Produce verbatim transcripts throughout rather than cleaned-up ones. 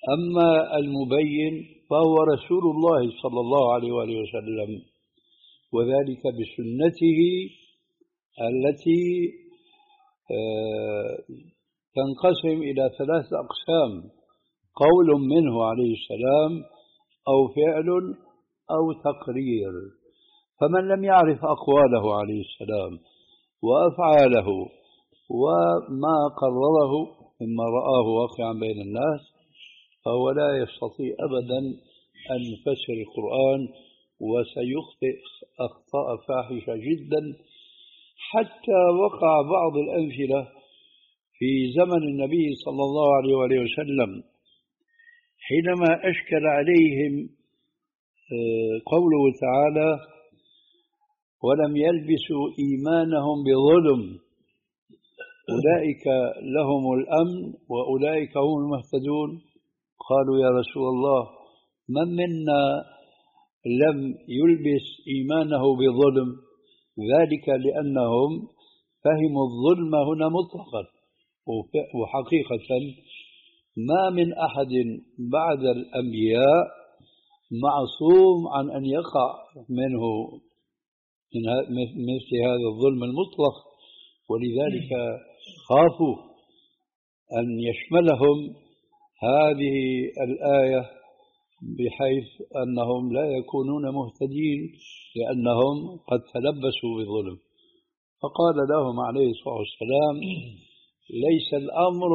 أما المبين فهو رسول الله صلى الله عليه وآله وسلم، وذلك بسنته التي تنقسم إلى ثلاثة أقسام: قول منه عليه السلام، أو فعل، أو تقرير. فمن لم يعرف أقواله عليه السلام وأفعاله وما قرره مما رآه واقعا بين الناس فهو لا يستطيع أبدا أن يفسر القرآن، وسيخطئ أخطاء فاحشة جدا. حتى وقع بعض الأمثلة في زمن النبي صلى الله عليه وآله وسلم حينما أشكل عليهم قوله تعالى: ولم يلبسوا إيمانهم بظلم أولئك لهم الأمن وأولئك هم المهتدون. قالوا: يا رسول الله، من منا لم يلبس إيمانه بظلم؟ ذلك لأنهم فهموا الظلم هنا مطلقا، وحقيقة ما من أحد بعد الأنبياء معصوم عن أن يقع منه من مثل هذا الظلم المطلق، ولذلك خافوا أن يشملهم هذه الآية بحيث أنهم لا يكونون مهتدين لأنهم قد تلبسوا بظلم. فقال لهم عليه الصلاة والسلام: ليس الأمر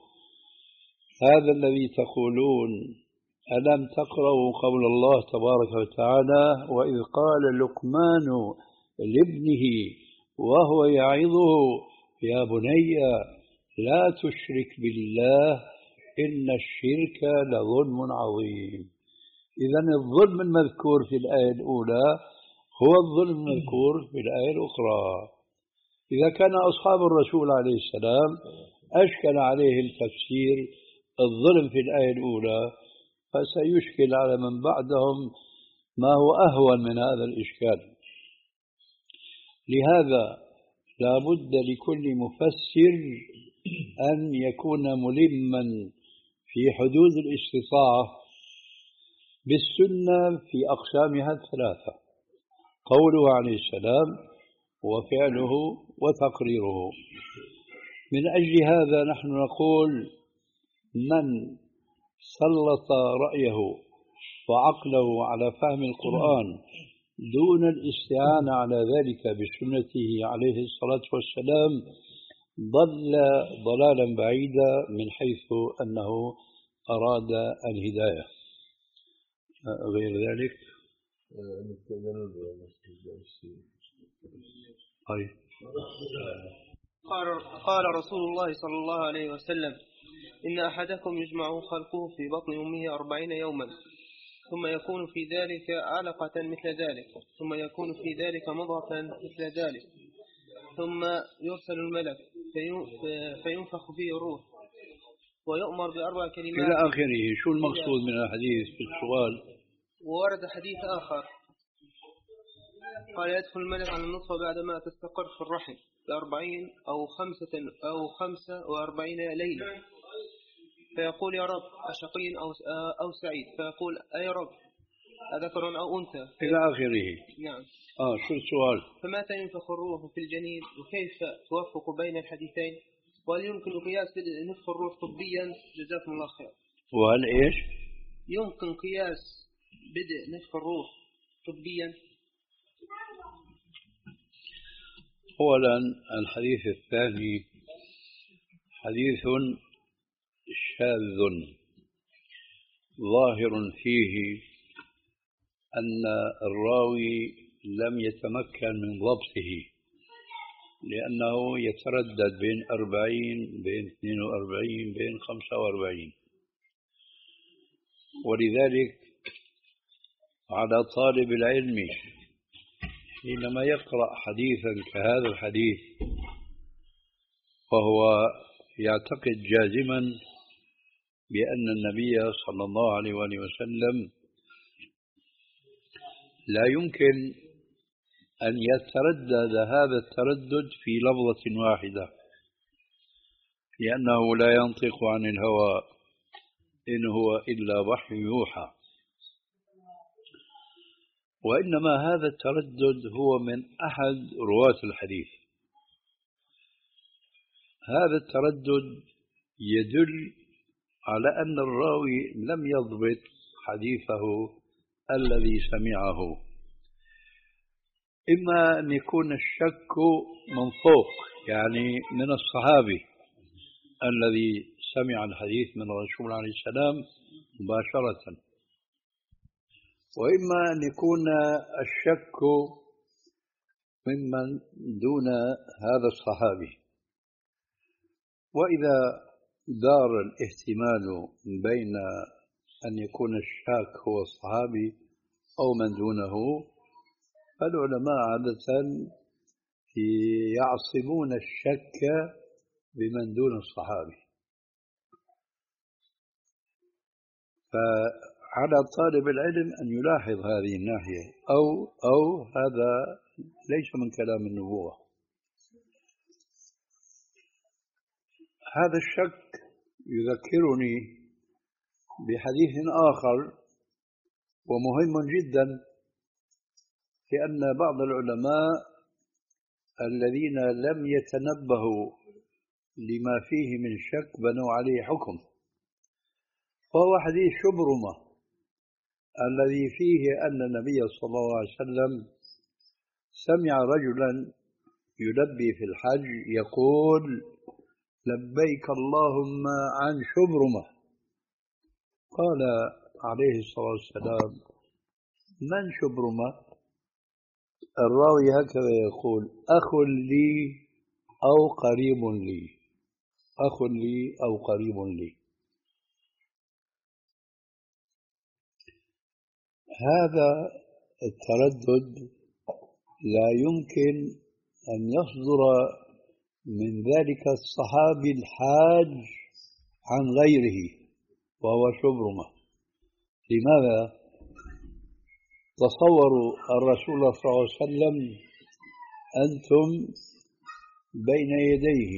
هذا الذي تقولون. ألم تقرأوا قول الله تبارك وتعالى: وإذ قال لقمان لابنه وهو يعظه يا بني لا تشرك بالله إن الشرك لظلم عظيم. إذن الظلم المذكور في الآية الأولى هو الظلم المذكور في الآية الأخرى. إذا كان أصحاب الرسول عليه السلام أشكل عليهم تفسير الظلم في الآية الأولى، فسيشكل على من بعدهم ما هو أهون من هذا الإشكال. لهذا لا بد لكل مفسر أن يكون ملما في حدود الاستطاعة بالسنة في أقسامها الثلاثة: قوله عليه السلام، وفعله، وتقريره. من أجل هذا نحن نقول: من سلط رأيه وعقله على فهم القرآن دون الاستعانة على ذلك بسنته عليه الصلاة والسلام ضل ضلالا بعيدا من حيث أنه أراد الهداية. غير ذلك طيب. قال قال رسول الله صلى الله عليه وسلم: إن أحدكم يجمع خلقه في بطن أمه أربعين يوما ثم يكون في ذلك علقة مثل ذلك ثم يكون في ذلك مضغة مثل ذلك ثم يرسل الملك فينفخ فيه الروح ويؤمر بأربع كلمات إلى آخره. شو المقصود من الحديث في السؤال؟ وورد حديث آخر قال: يدخل الملك على النطفة بعدما تستقر في الرحم بأربعين أو خمسة أو خمسة وأربعين ليلة، فيقول: يا رب أشقي أو أو سعيد؟ فيقول: أي رب أذكر أو أنثى؟ إلى آخره. نعم. آه شو السؤال؟ فمتى ينفخ الروح في الجنين؟ وكيف توفق بين الحديثين؟ وهل يمكن قياس بدء نفخ الروح طبيا؟ جزاكم الله خير. وهل إيش؟ يمكن قياس بدء نفخ الروح طبيا؟ أولا الحديث الثاني حديث شاذ ظاهر فيه أن الراوي لم يتمكن من ضبطه، لأنه يتردد بين أربعين بين اثنين وأربعين بين خمسة وأربعين، ولذلك على طالب العلم حينما يقرأ حديثا كهذا الحديث فهو يعتقد جازما بأن النبي صلى الله عليه وآله وسلم لا يمكن أن يتردد هذا التردد في لفظة واحدة، لأنه لا ينطق عن الهوى إن هو إلا وحي يوحى. وإنما هذا التردد هو من أحد رواة الحديث. هذا التردد يدل على أن الراوي لم يضبط حديثه الذي سمعه. إما أن يكون الشك من فوق، يعني من الصحابي الذي سمع الحديث من الرسول عليه السلام مباشرة، وإما أن يكون الشك ممن دون هذا الصحابي. وإذا دار الاحتمال بين أن يكون الشاك هو الصحابي أو من دونه، فالعلماء عادة يعصبون الشك بمن دون الصحابي. فعلى طالب العلم أن يلاحظ هذه الناحية، أو أو هذا ليس من كلام النبوة. هذا الشك يذكرني بحديث آخر ومهم جدا، لأن بعض العلماء الذين لم يتنبهوا لما فيه من شك بنوا عليه حكم، وهو حديث شبرمة الذي فيه أن النبي صلى الله عليه وسلم سمع رجلا يلبي في الحج يقول: لبيك اللهم عن شبرمة. قال عليه الصلاة والسلام: من شبرمة؟ الراوي هكذا يقول: أخ لي أو قريب لي، أخ لي أو قريب لي. هذا التردد لا يمكن أن يصدر من ذلك الصحابي الحاج عن غيره وهو شبرمة. لماذا؟ تصوروا الرسول صلى الله عليه وسلم أنتم بين يديه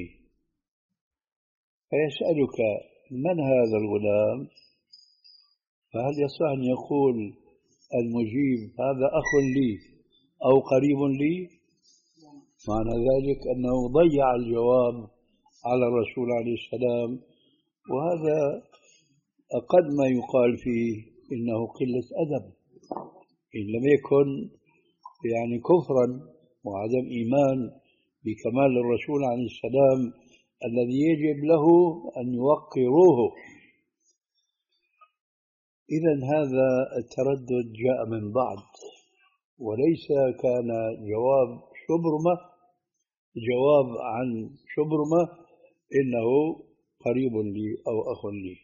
فيسألك: من هذا الغلام؟ فهل يصح أن يقول المجيب: هذا أخ لي أو قريب لي؟ معنى ذلك أنه ضيع الجواب على الرسول عليه السلام، وهذا أقل ما يقال فيه إنه قلة أدب، إن لم يكن يعني كفرا وعدم إيمان بكمال الرسول عليه السلام الذي يجب له أن يوقروه. إذن هذا التردد جاء من بعد، وليس كان جواب شبرمة جواب عن شبرمة إنه قريب لي أو أخ لي.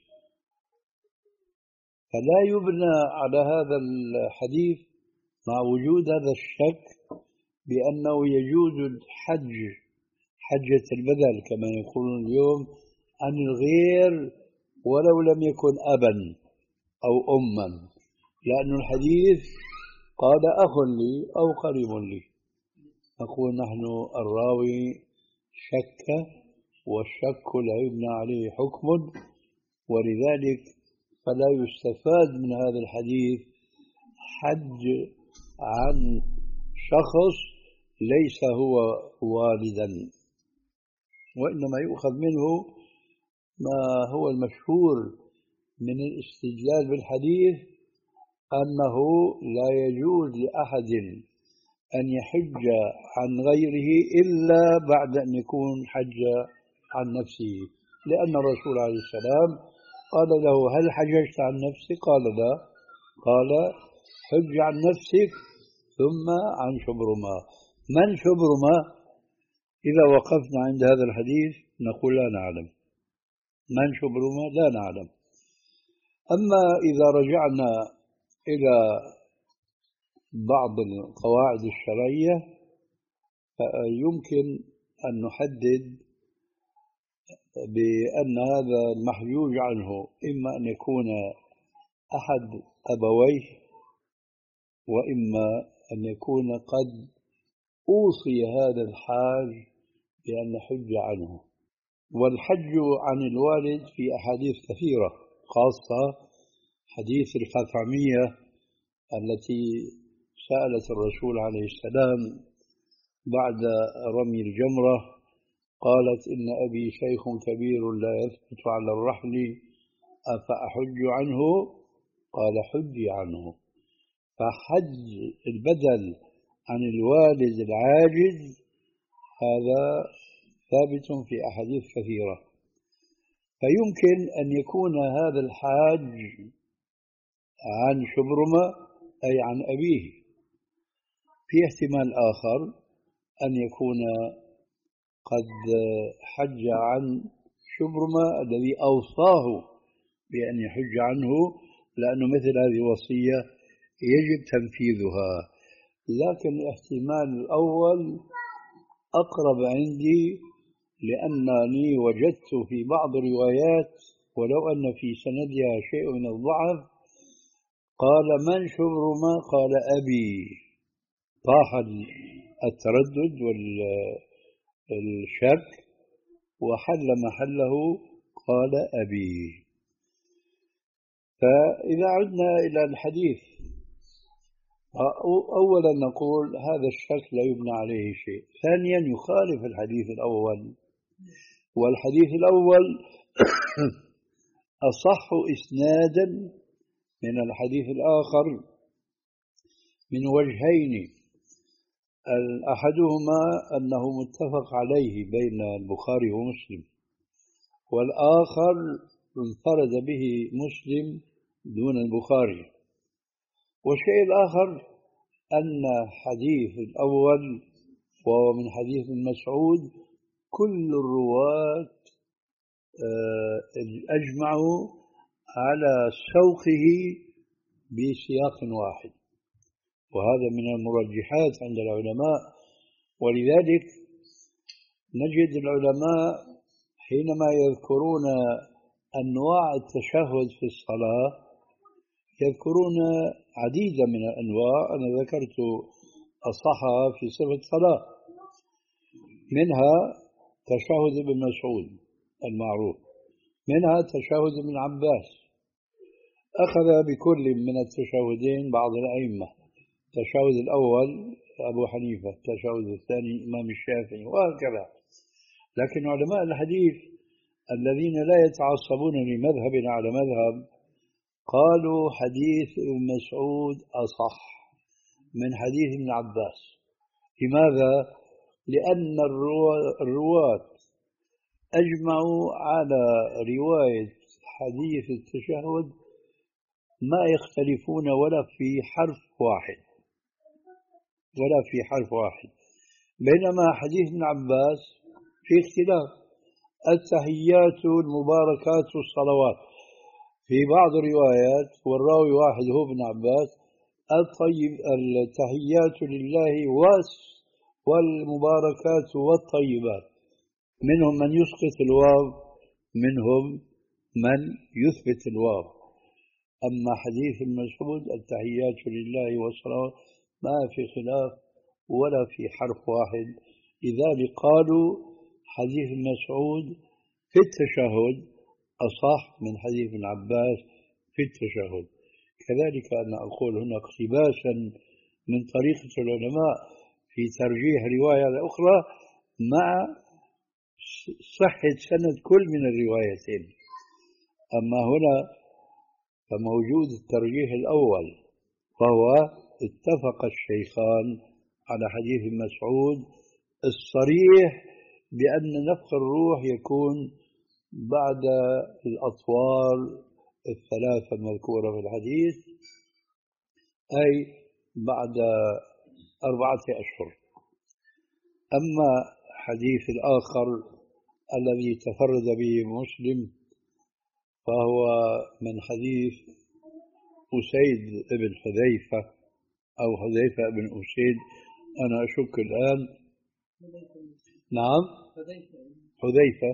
فلا يبنى على هذا الحديث مع وجود هذا الشك بأنه يجوز الحج حجة البدل كما يقولون اليوم عن الغير ولو لم يكن أبا أو أما، لأن الحديث قال: أخ لي أو قريب لي. نقول نحن الراوي شك، والشك لا يبنى عليه حكم، ولذلك فلا يستفاد من هذا الحديث حج عن شخص ليس هو والدا، وإنما يؤخذ منه ما هو المشهور من الاستدلال بالحديث، أنه لا يجوز لأحد أن يحج عن غيره إلا بعد أن يكون حج عن نفسه، لأن الرسول عليه السلام قال له: هل حججت عن نفسك؟ قال: لا. قال: حج عن نفسك ثم عن شبرمة. من شبرمة؟ إذا وقفنا عند هذا الحديث نقول لا نعلم. من شبرمة؟ لا نعلم. أما إذا رجعنا إلى بعض القواعد الشرعية يمكن أن نحدد بأن هذا المحجوج عنه إما أن يكون أحد أبويه، وإما أن يكون قد أوصي هذا الحاج بأن يحج عنه. والحج عن الوالد في أحاديث كثيرة، خاصة حديث الخثعمية التي سألت الرسول عليه السلام بعد رمي الجمرة، قالت إن أبي شيخ كبير لا يثبت على الرحل أفأحج عنه؟ قال حجي عنه. فحج البدل عن الوالد العاجز هذا ثابت في أحاديث كثيرة. فيمكن أن يكون هذا الحاج عن شبرمة أي عن أبيه. في احتمال آخر أن يكون قد حج عن شبرمة الذي أوصاه بأن يحج عنه، لأنه مثل هذه الوصية يجب تنفيذها. لكن الاحتمال الأول أقرب عندي، لأنني وجدت في بعض الروايات ولو أن في سندها شيء من الضعف قال من شبرمة؟ قال أبي. طاح التردد والشك وحل محله قال أبي. فإذا عدنا إلى الحديث، أولا نقول هذا الشك لا يبنى عليه شيء. ثانيا يخالف الحديث الأول، والحديث الأول أصح إسنادا من الحديث الآخر من وجهين. أحدهما أنه متفق عليه بين البخاري ومسلم، والآخر انفرد به مسلم دون البخاري. والشيء الآخر أن حديث الأول وهو من حديث ابن مسعود كل الرواة أجمعوا على سوقه بسياق واحد، وهذا من المرجحات عند العلماء. ولذلك نجد العلماء حينما يذكرون أنواع التشهد في الصلاة يذكرون عديدة من الأنواع، أنا ذكرت أصحها في صفة الصلاة، منها تشهد ابن مسعود المعروف، منها تشهد ابن عباس، أخذ بكل من التشهدين بعض الأئمة، التشهد الأول أبو حنيفة، التشهد الثاني إمام الشافعي، وهكذا. لكن علماء الحديث الذين لا يتعصبون لمذهب على مذهب قالوا حديث ابن مسعود أصح من حديث ابن عباس. لماذا؟ لأن الرواة أجمعوا على رواية حديث التشهد ما يختلفون ولا في حرف واحد ولا في حرف واحد، بينما حديث ابن عباس في اختلاف. التحيات المباركات والصلوات في بعض الروايات والراوي واحد هو ابن عباس، الطيب التحيات لله والمباركات والطيبات، منهم من يسقط الواو منهم من يثبت الواو. أما حديث المسعود التحيات لله والصلوات ما في خلاف ولا في حرف واحد. لذلك قالوا حديث المسعود في التشهد أصح من حديث ابن عباس في التشهد. كذلك أنا أقول هنا اقتباسا من طريقة العلماء في ترجيح رواية الأخرى مع صحة سند كل من الروايتين. أما هنا فموجود الترجيح الأول، فهو اتفق الشيخان على حديث مسعود الصريح بأن نفخ الروح يكون بعد الأطوار الثلاثة المذكورة في الحديث، أي بعد أربعة أشهر. أما حديث الآخر الذي تفرد به مسلم فهو من حديث أسيد بن حذيفة أو حذيفة بن أسيد، أنا أشك الآن. نعم حذيفة.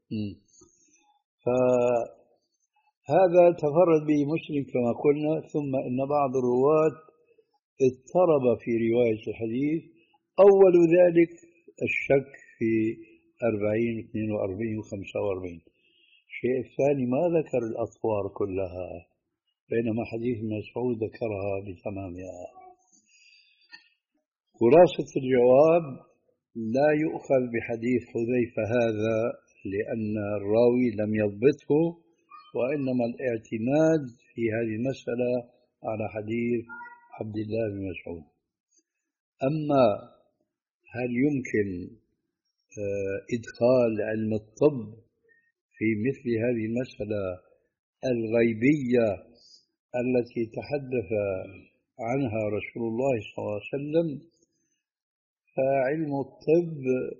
فهذا تفرد به مسلم كما قلنا. ثم إن بعض الرواة اضطرب في رواية الحديث، أول ذلك الشك في أربعين اثنين وأربعين وخمسة وأربعين. الشيء الثاني ما ذكر الأطوار كلها، بينما حديث مسعود ذكرها بتمامها. خلاصة الجواب: لا يؤخذ بحديث حذيفة هذا لأن الراوي لم يضبطه، وإنما الاعتماد في هذه المسألة على حديث عبد الله بن مسعود. أما هل يمكن إدخال علم الطب في مثل هذه المسألة الغيبية التي تحدث عنها رسول الله صلى الله عليه وسلم؟ فعلم الطب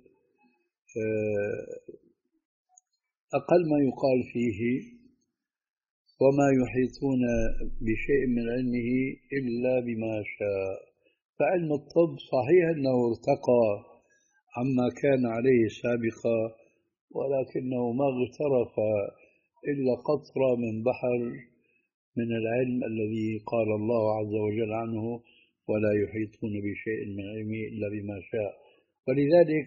أقل ما يقال فيه وما يحيطون بشيء من علمه إلا بما شاء. فعلم الطب صحيح أنه ارتقى عما كان عليه سابقا، ولكنه ما اغترف إلا قطرة من بحر من العلم الذي قال الله عز وجل عنه: ولا يحيطون بشيء من علمه إلا بما شاء. ولذلك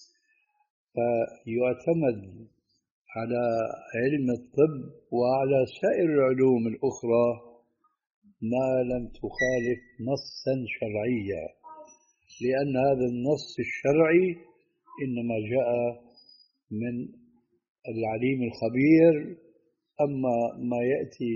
فيعتمد على علم الطب وعلى سائر العلوم الأخرى ما لم تخالف نصا شرعيا، لأن هذا النص الشرعي إنما جاء من العليم الخبير. أما ما يأتي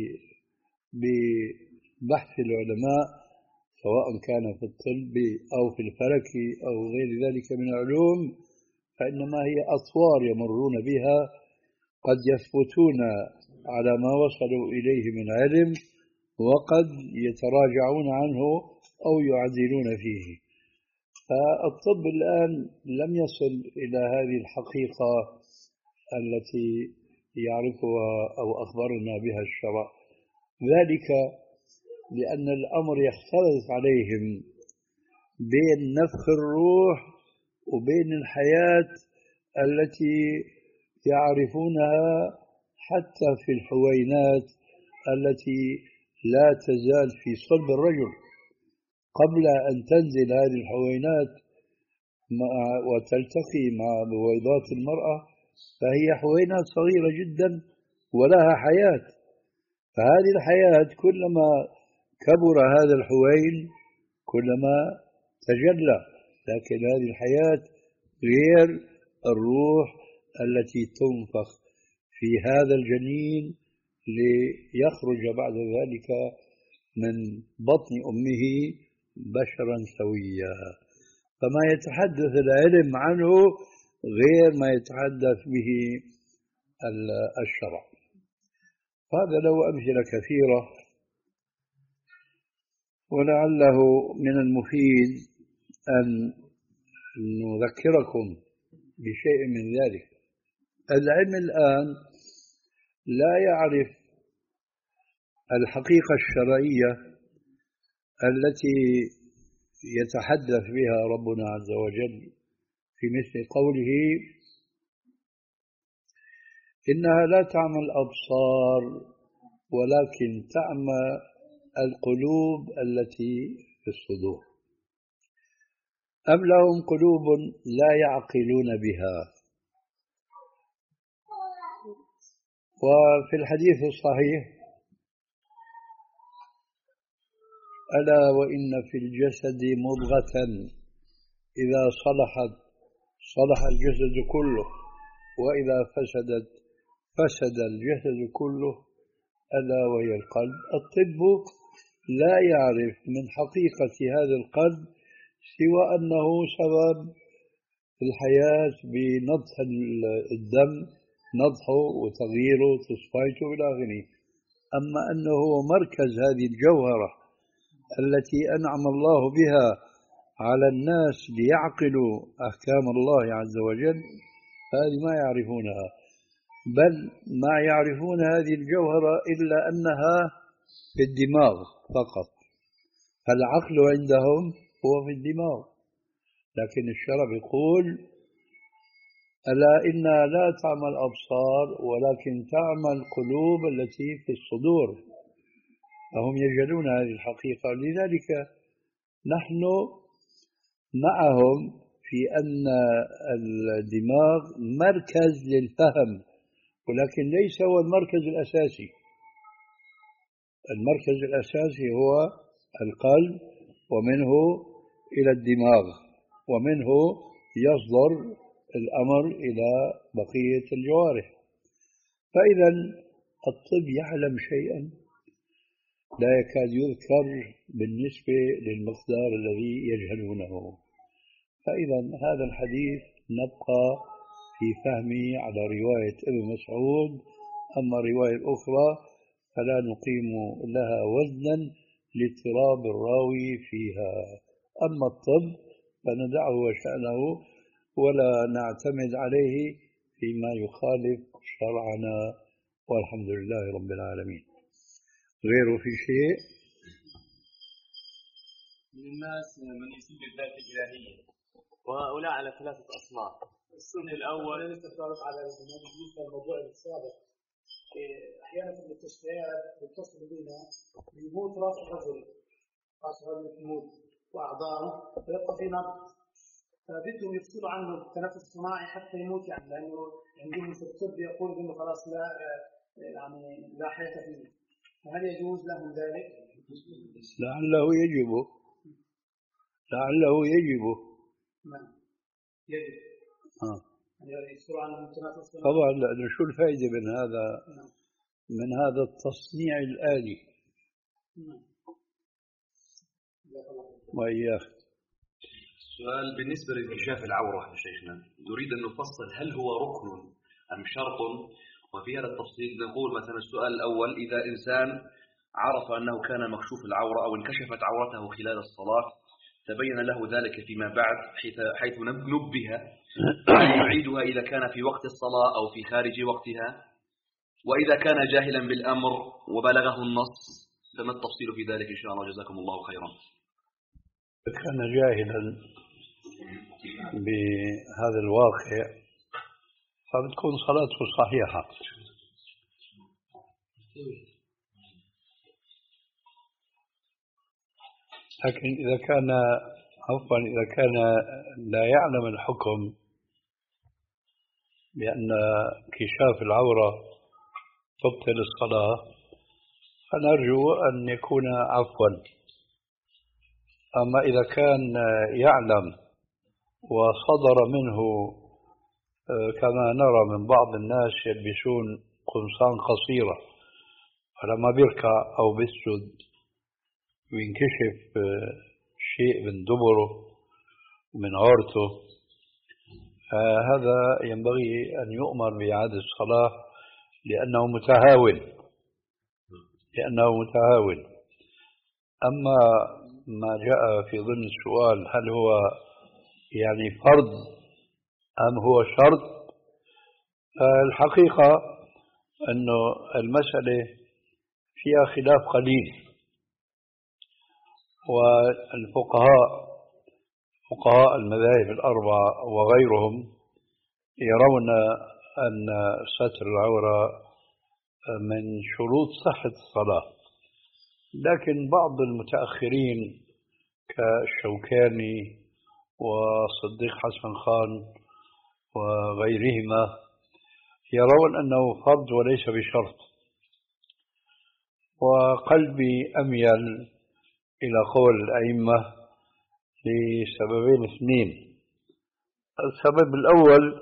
ببحث العلماء سواء كان في الطب أو في الفلك أو غير ذلك من العلوم فإنما هي أطوار يمرون بها، قد يثبتون على ما وصلوا إليه من علم وقد يتراجعون عنه أو يعدلون فيه. فالطب الآن لم يصل إلى هذه الحقيقة التي يعرفها أو أخبرنا بها الشرع، ذلك لأن الأمر يختلط عليهم بين نفخ الروح وبين الحياة التي يعرفونها حتى في الحوينات التي لا تزال في صلب الرجل. قبل أن تنزل هذه الحوينات وتلتقي مع بويضات المرأة فهي حوينات صغيرة جدا ولها حياة. فهذه الحياة كلما كبر هذا الحوين كلما تجلى، لكن هذه الحياة غير الروح التي تنفخ في هذا الجنين ليخرج بعد ذلك من بطن أمه بشرا سويا. فما يتحدث العلم عنه غير ما يتحدث به الشرع. هذا له أمثلة كثيرة، ولعله من المفيد أن نذكركم بشيء من ذلك. العلم الآن لا يعرف الحقيقة الشرعية التي يتحدث بها ربنا عز وجل في مثل قوله: إنها لا تعمى الأبصار ولكن تعمى القلوب التي في الصدور. أم لهم قلوب لا يعقلون بها. وفي الحديث الصحيح: ألا وإن في الجسد مضغة إذا صلحت صلح الجسد كله وإذا فسدت فسد الجسد كله ألا وهي القلب. الطب لا يعرف من حقيقة هذا القلب سوى أنه سبب الحياة بنضح الدم، نضحه وتغييره وتصفيته إلى آخره. أما أنه هو مركز هذه الجوهرة التي أنعم الله بها على الناس ليعقلوا أحكام الله عز وجل، هذه ما يعرفونها، بل ما يعرفون هذه الجوهرة إلا أنها في الدماغ فقط. العقل عندهم هو في الدماغ، لكن الشرع يقول: ألا إنها لا تعمى الأبصار ولكن تعمى القلوب التي في الصدور. فهم يجهلون هذه الحقيقة. لذلك نحن معهم في أن الدماغ مركز للفهم ولكن ليس هو المركز الأساسي. المركز الأساسي هو القلب، ومنه إلى الدماغ، ومنه يصدر الأمر إلى بقية الجوارح. فإذا الطب يعلم شيئا لا يكاد يذكر بالنسبة للمقدار الذي يجهلونه. فإذا هذا الحديث نبقى في فهمي على رواية ابن مسعود، أما الرواية الأخرى فلا نقيم لها وزنا لاضطراب الراوي فيها. أما الطب فندعه وشأنه ولا نعتمد عليه فيما يخالف شرعنا، والحمد لله رب العالمين. غيره في شيء؟ من الناس من يسب الذات الإلهية، وهؤلاء على ثلاثة أصناف. الصنف الأول لسه تعرف على بالنسبة للموضوع السابق، أحيانا في المستشفيات بيتصل بنا بيموت راس الرجل، راس الرجل يموت وأعضاءه ويبقى في نبض، فبدهم يفصلوا عنه التنفس الصناعي حتى يموت، يعني لأنه عندهم في الطب يقول إنه خلاص لا يعني لا حياة فيه. فهل يجوز لهم ذلك؟ لعله يجب، لعله يجب. نعم يجب. آه. يفصلوا عنه التنفس الصناعي. طبعا، لأنه شو الفائدة من هذا؟ نعم. من هذا التصنيع الآلي. نعم. وإياه. السؤال بالنسبة لانكشاف العورة يا شيخنا، نريد أن نفصل هل هو ركن أم شرط؟ وفي هذا التفصيل نقول مثلا السؤال الأول: إذا إنسان عرف أنه كان مكشوف العورة أو انكشفت عورته خلال الصلاة، تبين له ذلك فيما بعد حيث نبه، يعيدها إذا كان في وقت الصلاة أو في خارج وقتها؟ وإذا كان جاهلا بالأمر وبلغه النص فما التفصيل في ذلك إن شاء الله؟ جزاكم الله خيرا. إذا كان جاهلا بهذا الواقع فبتكون صلاته صحيحة. لكن إذا كان عفوا إذا كان لا يعلم الحكم بأن كشاف العورة تبطل الصلاة، فنرجو أن يكون عفوا. أما إذا كان يعلم وصدر منه كما نرى من بعض الناس يلبسون قمصان قصيرة، فلما بيركع أو بيسجد وينكشف شيء من دبره ومن عورته، فهذا ينبغي أن يؤمر بإعادة الصلاة لأنه متهاون لأنه متهاون. أما ما جاء في ضمن السؤال هل هو يعني فرض أم هو شرط، الحقيقة أنه المسألة فيها خلاف قليل، والفقهاء فقهاء المذاهب الأربعة وغيرهم يرون أن ستر العورة من شروط صحة الصلاة. لكن بعض المتأخرين كالشوكاني وصديق حسن خان وغيرهما يرون أنه فرض وليس بشرط. وقلبي أميل إلى قول الأئمة لسببين اثنين. السبب الأول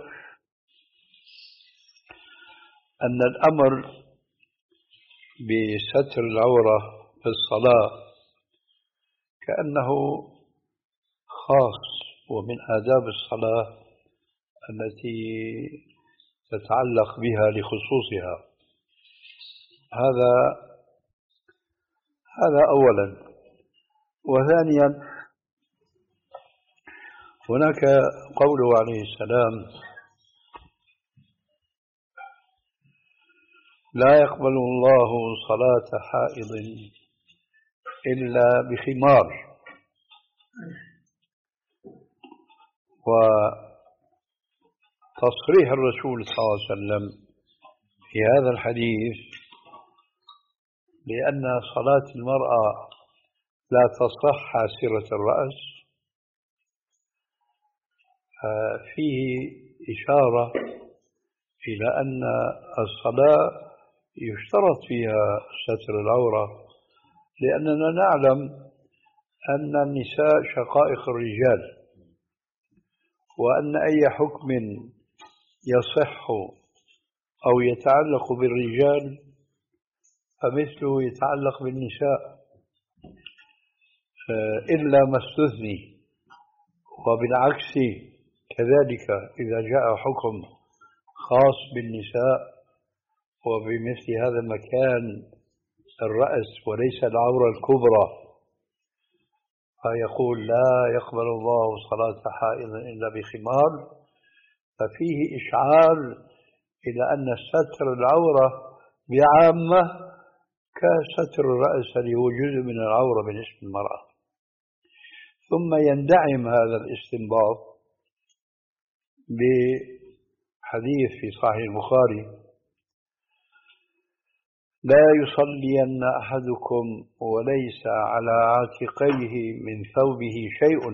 أن الأمر بستر العورة في الصلاة كأنه خاص ومن آداب الصلاة التي تتعلق بها لخصوصها. هذا هذا أولا. وثانيا هناك قوله عليه السلام: لا يقبل الله صلاة حائض إلا بخمار. وتصريح الرسول صلى الله عليه وسلم في هذا الحديث بأن صلاة المرأة لا تصح حاسرة الرأس فيه إشارة إلى أن الصلاة يشترط فيها ستر العورة، لأننا نعلم أن النساء شقائق الرجال، وأن أي حكم يصح أو يتعلق بالرجال فمثله يتعلق بالنساء إلا ما استثني. وبالعكس كذلك إذا جاء حكم خاص بالنساء وبمثل هذا المكان الرأس وليس العورة الكبرى، فيقول لا يقبل الله صلاة حائض إلا بخمار، ففيه إشعار إلى أن ستر العورة بعامة كستر الرأس اللي هو جزء من العورة بالنسبة للمرأة. ثم يندعم هذا الاستنباط بحديث في صحيح البخاري: لا يصلين أحدكم وليس على عاتقيه من ثوبه شيء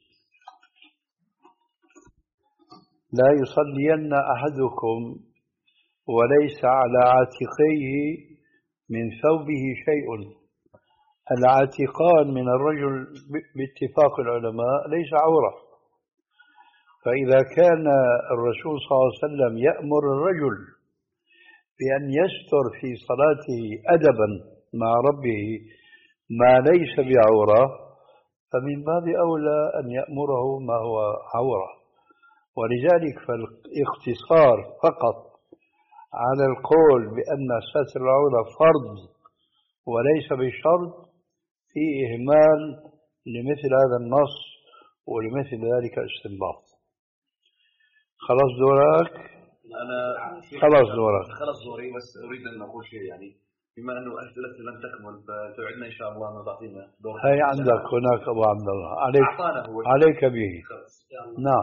لا يصلين أحدكم وليس على عاتقيه من ثوبه شيء. العاتقان من الرجل باتفاق العلماء ليس عورة، فإذا كان الرسول صلى الله عليه وسلم يأمر الرجل بأن يستر في صلاته أدبا مع ربه ما ليس بعورة، فمن باب أولى أن يأمره ما هو عورة. ولذلك فالاختصار فقط على القول بأن ستر العورة فرض وليس بشرط في إهمال لمثل هذا النص ولمثل ذلك الاستنباط. خلاص دورك؟ أنا خلاص دورك. خلاص دوري، بس أريد أن أقول شيء، يعني بما أنه أسئلتي لم تكمل فتوعدنا إن شاء الله أن تعطينا دور. هي عندك هناك أبو عبد الله، عليك عليك به. نعم.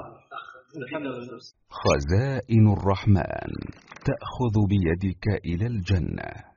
خزائن الرحمن تأخذ بيدك إلى الجنة.